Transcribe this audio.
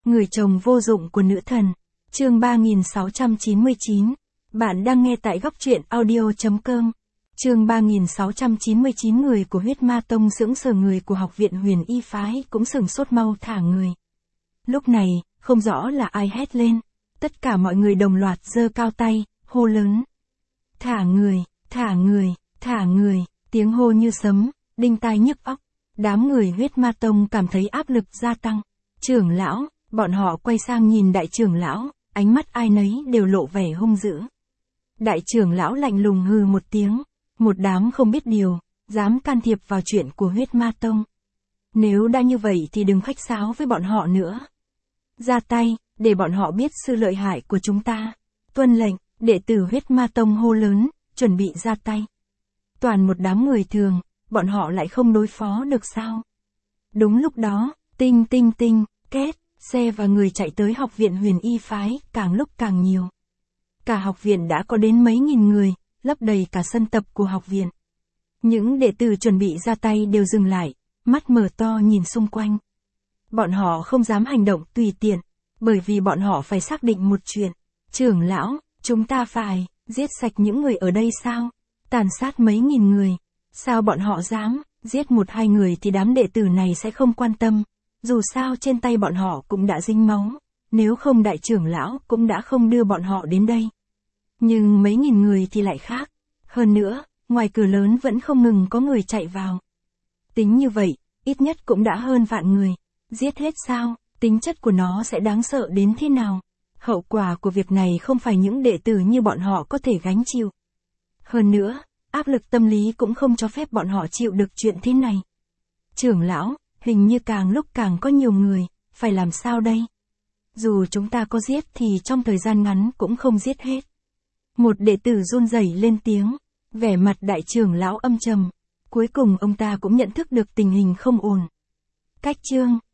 Người chồng vô dụng của nữ thần. Chương 3699. Bạn đang nghe tại góc truyện audio.com. Chương 3699. Người của huyết ma tông sững sờ, người của học viện Huyền Y phái cũng sửng sốt, mau thả người. Lúc này, không rõ là ai hét lên. Tất cả mọi người đồng loạt giơ cao tay, hô lớn. Thả người, thả người, thả người, tiếng hô như sấm, đinh tai nhức óc. Đám người huyết ma tông cảm thấy áp lực gia tăng. Trưởng lão, bọn họ quay sang nhìn đại trưởng lão, ánh mắt ai nấy đều lộ vẻ hung dữ. Đại trưởng lão lạnh lùng hừ một tiếng, một đám không biết điều, dám can thiệp vào chuyện của huyết ma tông. Nếu đã như vậy thì đừng khách sáo với bọn họ nữa. Ra tay, để bọn họ biết sự lợi hại của chúng ta. Tuân lệnh, đệ tử huyết ma tông hô lớn, chuẩn bị ra tay. Toàn một đám người thường, bọn họ lại không đối phó được sao? Đúng lúc đó, tinh tinh tinh, két, xe và người chạy tới học viện Huyền Y phái, càng lúc càng nhiều. Cả học viện đã có đến mấy nghìn người, lấp đầy cả sân tập của học viện. Những đệ tử chuẩn bị ra tay đều dừng lại, mắt mở to nhìn xung quanh. Bọn họ không dám hành động tùy tiện, bởi vì bọn họ phải xác định một chuyện. Trưởng lão, chúng ta phải giết sạch những người ở đây sao? Tàn sát mấy nghìn người. Sao bọn họ dám, giết một hai người thì đám đệ tử này sẽ không quan tâm. Dù sao trên tay bọn họ cũng đã dính máu, nếu không đại trưởng lão cũng đã không đưa bọn họ đến đây. Nhưng mấy nghìn người thì lại khác. Hơn nữa, ngoài cửa lớn vẫn không ngừng có người chạy vào. Tính như vậy, ít nhất cũng đã hơn vạn người. Giết hết sao, tính chất của nó sẽ đáng sợ đến thế nào? Hậu quả của việc này không phải những đệ tử như bọn họ có thể gánh chịu. Hơn nữa, áp lực tâm lý cũng không cho phép bọn họ chịu được chuyện thế này. Trưởng lão, hình như càng lúc càng có nhiều người, phải làm sao đây? Dù chúng ta có giết thì trong thời gian ngắn cũng không giết hết. Một đệ tử run rẩy lên tiếng, vẻ mặt đại trưởng lão âm trầm. Cuối cùng ông ta cũng nhận thức được tình hình không ổn. Cách chương